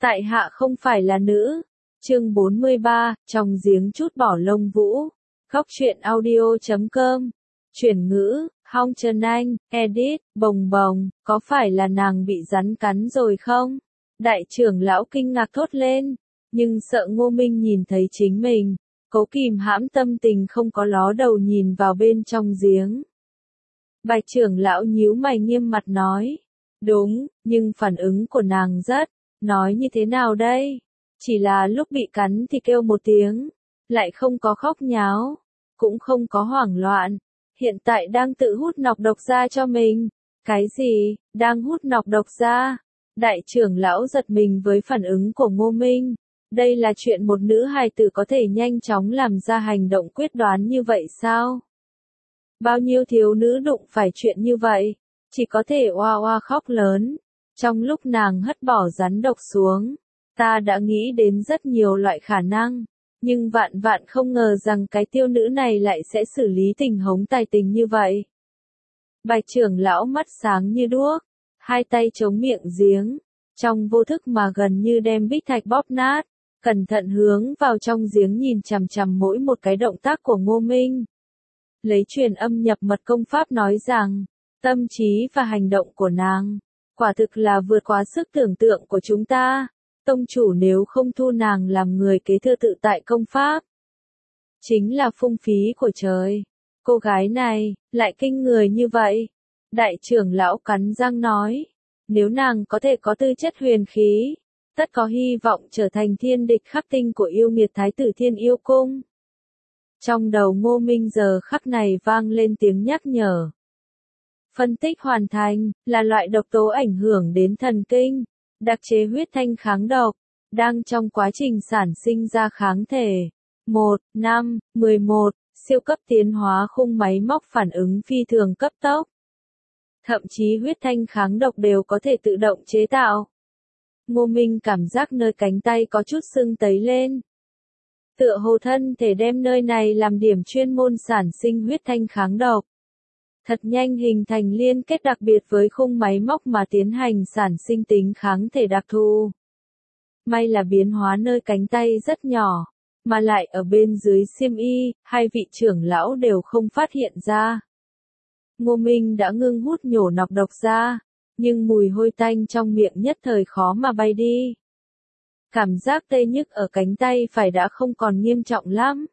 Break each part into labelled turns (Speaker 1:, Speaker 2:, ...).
Speaker 1: Tại hạ không phải là nữ. Chương 43, trong giếng trút bỏ lông vũ. Khóc chuyện audio.com. Chuyển ngữ, Hong Trần Anh, edit, bồng bồng, có phải là nàng bị rắn cắn rồi không? Đại trưởng lão kinh ngạc thốt lên, nhưng sợ Ngô Minh nhìn thấy chính mình, cố kìm hãm tâm tình không có ló đầu nhìn vào bên trong giếng. Bạch trưởng lão nhíu mày nghiêm mặt nói, đúng, nhưng phản ứng của nàng rất, nói như thế nào đây? Chỉ là lúc bị cắn thì kêu một tiếng, lại không có khóc nháo, cũng không có hoảng loạn, hiện tại đang tự hút nọc độc ra cho mình. Cái gì, đang hút nọc độc ra? Đại trưởng lão giật mình với phản ứng của Ngô Minh. Đây là chuyện một nữ hài tử có thể nhanh chóng làm ra hành động quyết đoán như vậy sao? Bao nhiêu thiếu nữ đụng phải chuyện như vậy, chỉ có thể oa oa khóc lớn. Trong lúc nàng hất bỏ rắn độc xuống, ta đã nghĩ đến rất nhiều loại khả năng, nhưng vạn vạn không ngờ rằng cái tiêu nữ này lại sẽ xử lý tình huống tài tình như vậy. Bạch trưởng lão mắt sáng như đuốc, hai tay chống miệng giếng, trong vô thức mà gần như đem bích thạch bóp nát, cẩn thận hướng vào trong giếng nhìn chằm chằm mỗi một cái động tác của Ngô Minh. Lấy truyền âm nhập mật công pháp nói rằng, tâm trí và hành động của nàng, quả thực là vượt quá sức tưởng tượng của chúng ta. Tông chủ nếu không thu nàng làm người kế thừa tự tại công pháp, chính là phung phí của trời. Cô gái này, lại kinh người như vậy. Đại trưởng lão cắn răng nói, nếu nàng có thể có tư chất huyền khí, tất có hy vọng trở thành thiên địch khắc tinh của yêu nghiệt thái tử Thiên Yêu Cung. Trong đầu Ngô Minh giờ khắc này vang lên tiếng nhắc nhở. Phân tích hoàn thành, là loại độc tố ảnh hưởng đến thần kinh, đặc chế huyết thanh kháng độc, đang trong quá trình sản sinh ra kháng thể. 1, 5, 11, siêu cấp tiến hóa khung máy móc phản ứng phi thường cấp tốc. Thậm chí huyết thanh kháng độc đều có thể tự động chế tạo. Ngô Minh cảm giác nơi cánh tay có chút sưng tấy lên. Tựa hồ thân thể đem nơi này làm điểm chuyên môn sản sinh huyết thanh kháng độc. Thật nhanh hình thành liên kết đặc biệt với khung máy móc mà tiến hành sản sinh tính kháng thể đặc thù. May là biến hóa nơi cánh tay rất nhỏ, mà lại ở bên dưới xiêm y, hai vị trưởng lão đều không phát hiện ra. Ngô Minh đã ngưng hút nhổ nọc độc ra, nhưng mùi hôi tanh trong miệng nhất thời khó mà bay đi. Cảm giác tê nhức ở cánh tay phải đã không còn nghiêm trọng lắm.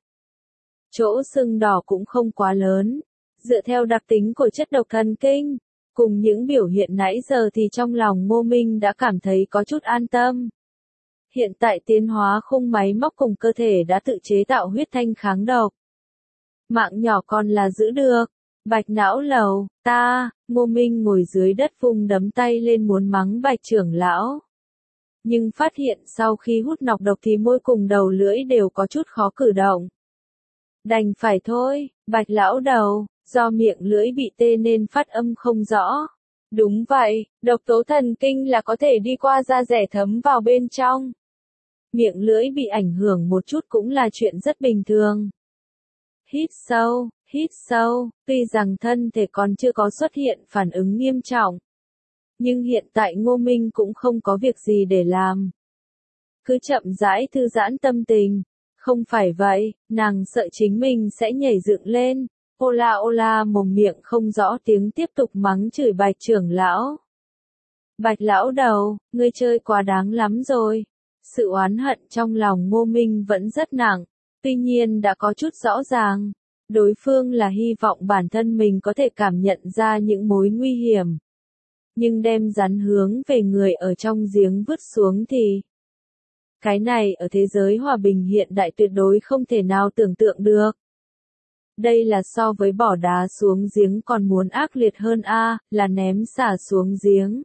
Speaker 1: Chỗ sưng đỏ cũng không quá lớn. Dựa theo đặc tính của chất độc thần kinh, cùng những biểu hiện nãy giờ thì trong lòng Ngô Minh đã cảm thấy có chút an tâm. Hiện tại tiến hóa khung máy móc cùng cơ thể đã tự chế tạo huyết thanh kháng độc. Mạng nhỏ còn là giữ được. Bạch não lầu, Ngô Minh ngồi dưới đất vung đấm tay lên muốn mắng Bạch trưởng lão. Nhưng phát hiện sau khi hút nọc độc thì môi cùng đầu lưỡi đều có chút khó cử động. Đành phải thôi, Bạch lão đầu, do miệng lưỡi bị tê nên phát âm không rõ. Đúng vậy, độc tố thần kinh là có thể đi qua da dẻ thấm vào bên trong. Miệng lưỡi bị ảnh hưởng một chút cũng là chuyện rất bình thường. Hít sâu, tuy rằng thân thể còn chưa có xuất hiện phản ứng nghiêm trọng. Nhưng hiện tại Ngô Minh cũng không có việc gì để làm. Cứ chậm rãi thư giãn tâm tình. Không phải vậy, nàng sợ chính mình sẽ nhảy dựng lên. Ô la mồm miệng không rõ tiếng tiếp tục mắng chửi Bạch trưởng lão. Bạch lão đầu, ngươi chơi quá đáng lắm rồi. Sự oán hận trong lòng Ngô Minh vẫn rất nặng, tuy nhiên đã có chút rõ ràng. Đối phương là hy vọng bản thân mình có thể cảm nhận ra những mối nguy hiểm. Nhưng đem rắn hướng về người ở trong giếng vứt xuống thì... Cái này ở thế giới hòa bình hiện đại tuyệt đối không thể nào tưởng tượng được. Đây là so với bỏ đá xuống giếng còn muốn ác liệt hơn là ném xả xuống giếng.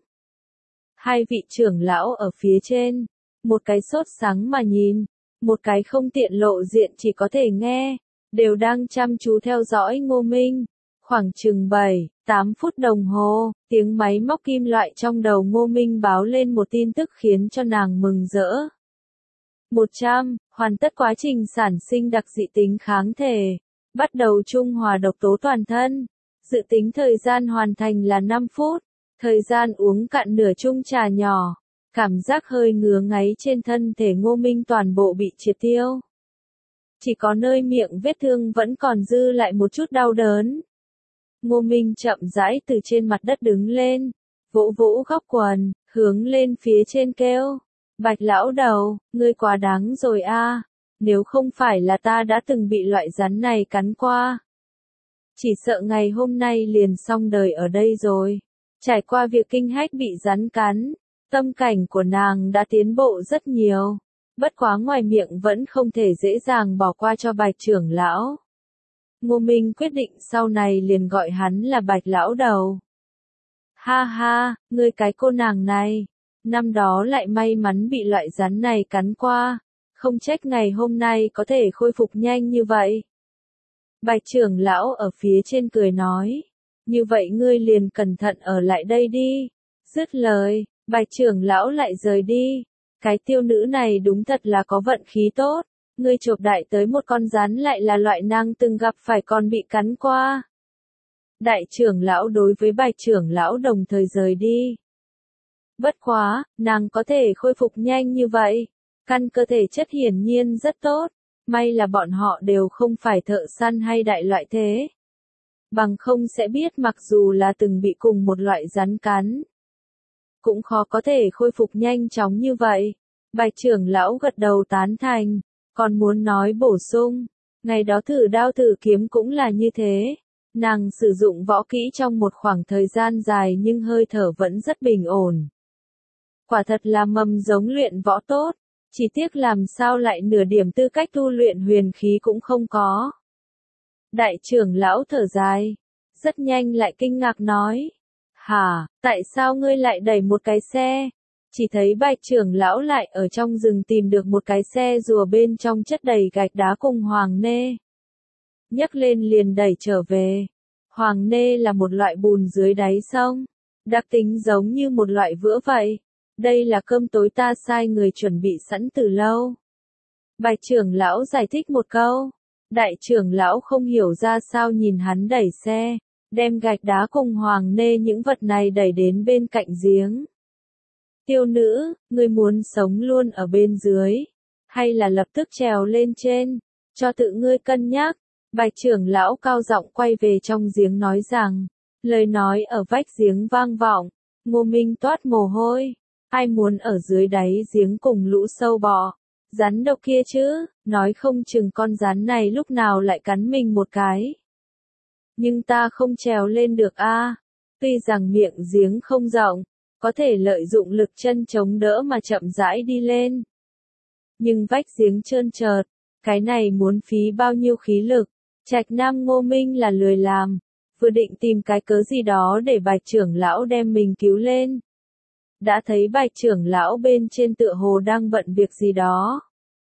Speaker 1: Hai vị trưởng lão ở phía trên, một cái sốt sắng mà nhìn, một cái không tiện lộ diện chỉ có thể nghe, đều đang chăm chú theo dõi Ngô Minh. Khoảng chừng 7-8 phút đồng hồ, tiếng máy móc kim loại trong đầu Ngô Minh báo lên một tin tức khiến cho nàng mừng rỡ. 100, hoàn tất quá trình sản sinh đặc dị tính kháng thể, bắt đầu trung hòa độc tố toàn thân. Dự tính thời gian hoàn thành là 5 phút, thời gian uống cạn nửa chung trà nhỏ. Cảm giác hơi ngứa ngáy trên thân thể Ngô Minh toàn bộ bị triệt tiêu. Chỉ có nơi miệng vết thương vẫn còn dư lại một chút đau đớn. Ngô Minh chậm rãi từ trên mặt đất đứng lên, vỗ vỗ góc quần, hướng lên phía trên kêu. Bạch lão đầu, ngươi quá đáng rồi a. Nếu không phải là ta đã từng bị loại rắn này cắn qua. Chỉ sợ ngày hôm nay liền xong đời ở đây rồi. Trải qua việc kinh hách bị rắn cắn, tâm cảnh của nàng đã tiến bộ rất nhiều. Bất quá ngoài miệng vẫn không thể dễ dàng bỏ qua cho Bạch trưởng lão. Ngô Minh quyết định sau này liền gọi hắn là Bạch lão đầu. Ha ha, ngươi cái cô nàng này, năm đó lại may mắn bị loại rắn này cắn qua, không trách ngày hôm nay có thể khôi phục nhanh như vậy. Bạch trưởng lão ở phía trên cười nói, như vậy ngươi liền cẩn thận ở lại đây đi. Dứt lời, Bạch trưởng lão lại rời đi. Cái tiêu nữ này đúng thật là có vận khí tốt, ngươi chộp đại tới một con rắn lại là loại nàng từng gặp phải còn bị cắn qua. Đại trưởng lão đối với Bạch trưởng lão đồng thời rời đi. Bất quá, nàng có thể khôi phục nhanh như vậy, căn cơ thể chất hiển nhiên rất tốt, may là bọn họ đều không phải thợ săn hay đại loại thế. Bằng không sẽ biết mặc dù là từng bị cùng một loại rắn cắn, cũng khó có thể khôi phục nhanh chóng như vậy. Bạch trưởng lão gật đầu tán thành, còn muốn nói bổ sung, ngày đó thử đao thử kiếm cũng là như thế. Nàng sử dụng võ kỹ trong một khoảng thời gian dài nhưng hơi thở vẫn rất bình ổn. Quả thật là mầm giống luyện võ tốt, chỉ tiếc làm sao lại nửa điểm tư cách tu luyện huyền khí cũng không có. Đại trưởng lão thở dài, rất nhanh lại kinh ngạc nói, hả, tại sao ngươi lại đẩy một cái xe? Chỉ thấy Bạch trưởng lão lại ở trong rừng tìm được một cái xe rùa bên trong chất đầy gạch đá cùng hoàng nê. Nhấc lên liền đẩy trở về. Hoàng nê là một loại bùn dưới đáy sông, đặc tính giống như một loại vữa vậy. Đây là cơm tối ta sai người chuẩn bị sẵn từ lâu. Bạch trưởng lão giải thích một câu. Đại trưởng lão không hiểu ra sao nhìn hắn đẩy xe, đem gạch đá cùng hoàng nê những vật này đẩy đến bên cạnh giếng. Tiêu nữ, ngươi muốn sống luôn ở bên dưới, hay là lập tức trèo lên trên, cho tự ngươi cân nhắc. Bạch trưởng lão cao giọng quay về trong giếng nói rằng, lời nói ở vách giếng vang vọng, Ngô Minh toát mồ hôi, ai muốn ở dưới đáy giếng cùng lũ sâu bọ, rắn độc kia chứ, nói không chừng con rắn này lúc nào lại cắn mình một cái. Nhưng ta không trèo lên được a. Tuy rằng miệng giếng không rộng, có thể lợi dụng lực chân chống đỡ mà chậm rãi đi lên. Nhưng vách giếng trơn trượt, cái này muốn phí bao nhiêu khí lực. Trạch Nam Ngô Minh là lười làm, vừa định tìm cái cớ gì đó để Bạch trưởng lão đem mình cứu lên. Đã thấy Bạch trưởng lão bên trên tựa hồ đang bận việc gì đó.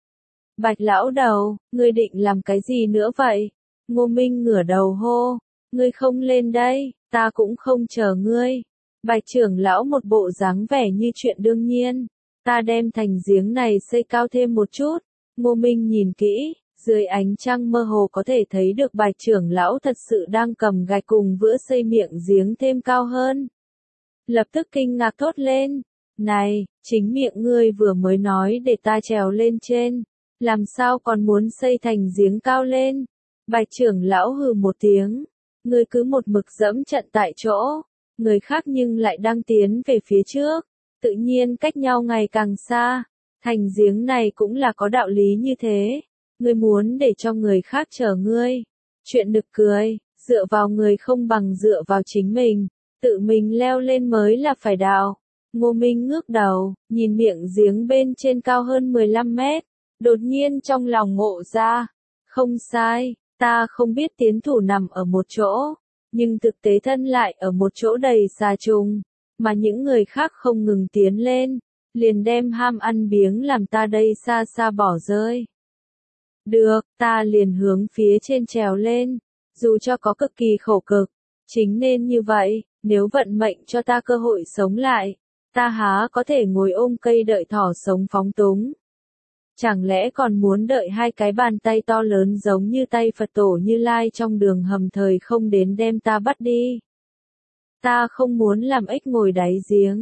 Speaker 1: Bạch lão đầu, ngươi định làm cái gì nữa vậy? Ngô Minh ngửa đầu hô, ngươi không lên đây, ta cũng không chờ ngươi. Bạch trưởng lão một bộ dáng vẻ như chuyện đương nhiên, ta đem thành giếng này xây cao thêm một chút. Ngô Minh nhìn kỹ, dưới ánh trăng mơ hồ có thể thấy được Bạch trưởng lão thật sự đang cầm gạch cùng vữa xây miệng giếng thêm cao hơn. Lập tức kinh ngạc thốt lên, này, chính miệng ngươi vừa mới nói để ta trèo lên trên, làm sao còn muốn xây thành giếng cao lên? Bạch trưởng lão hừ một tiếng, ngươi cứ một mực dẫm trận tại chỗ, người khác nhưng lại đang tiến về phía trước, tự nhiên cách nhau ngày càng xa, thành giếng này cũng là có đạo lý như thế. Ngươi muốn để cho người khác chờ ngươi. Chuyện nực cười, dựa vào người không bằng dựa vào chính mình, tự mình leo lên mới là phải đạo. Ngô Minh ngước đầu, nhìn miệng giếng bên trên cao hơn 15 mét, đột nhiên trong lòng ngộ ra. Không sai, ta không biết tiến thủ nằm ở một chỗ, nhưng thực tế thân lại ở một chỗ đầy xà trùng, mà những người khác không ngừng tiến lên, liền đem ham ăn biếng làm ta đây xa xa bỏ rơi. Được, ta liền hướng phía trên trèo lên, dù cho có cực kỳ khổ cực, chính nên như vậy, nếu vận mệnh cho ta cơ hội sống lại, ta há có thể ngồi ôm cây đợi thỏ sống phóng túng. Chẳng lẽ còn muốn đợi hai cái bàn tay to lớn giống như tay Phật tổ Như Lai trong đường hầm thời không đến đem ta bắt đi. Ta không muốn làm ếch ngồi đáy giếng,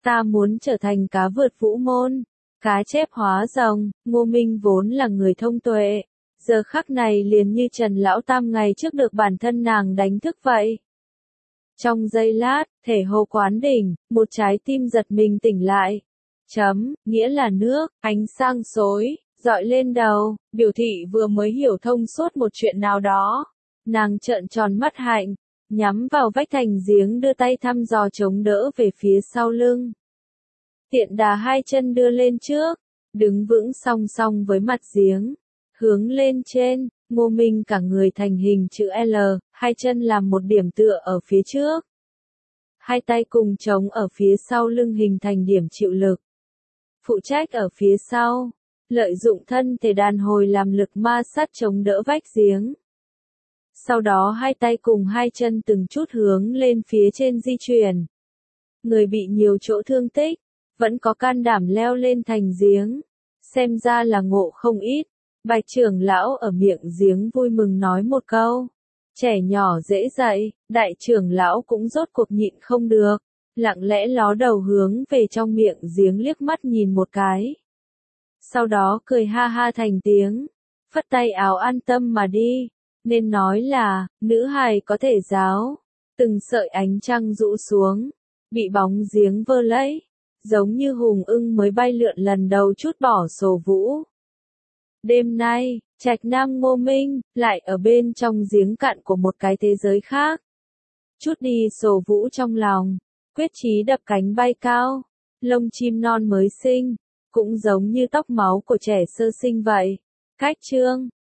Speaker 1: Ta muốn trở thành cá vượt vũ môn, cá chép hóa rồng. Ngô Minh vốn là người thông tuệ, giờ khắc này liền như Trần Lão Tam ngày trước được bản thân nàng đánh thức vậy. Trong giây lát, thể hồ quán đỉnh, một trái tim giật mình tỉnh lại. Nghĩa là nước, ánh sáng xối, dọi lên đầu, biểu thị vừa mới hiểu thông suốt một chuyện nào đó. Nàng trợn tròn mắt hạnh, nhắm vào vách thành giếng đưa tay thăm dò chống đỡ về phía sau lưng. Tiện đà hai chân đưa lên trước, đứng vững song song với mặt giếng, hướng lên trên. Ngô Minh cả người thành hình chữ L, hai chân làm một điểm tựa ở phía trước. Hai tay cùng chống ở phía sau lưng hình thành điểm chịu lực. Phụ trách ở phía sau, lợi dụng thân thể đàn hồi làm lực ma sát chống đỡ vách giếng. Sau đó hai tay cùng hai chân từng chút hướng lên phía trên di chuyển. Người bị nhiều chỗ thương tích, vẫn có can đảm leo lên thành giếng. Xem ra là ngộ không ít. Bạch trưởng lão ở miệng giếng vui mừng nói một câu. Trẻ nhỏ dễ dạy, đại trưởng lão cũng rốt cuộc nhịn không được. Lặng lẽ ló đầu hướng về trong miệng giếng liếc mắt nhìn một cái. Sau đó cười ha ha thành tiếng, phất tay áo an tâm mà đi. Nên nói là, nữ hài có thể giáo. Từng sợi ánh trăng rũ xuống, bị bóng giếng vơ lấy, giống như hùng ưng mới bay lượn lần đầu trút bỏ sổ vũ. Đêm nay, Trạch Nam Ngô Minh, lại ở bên trong giếng cạn của một cái thế giới khác. Chút đi sổ vũ trong lòng, quyết chí đập cánh bay cao, lông chim non mới sinh, cũng giống như tóc máu của trẻ sơ sinh vậy. Cách chương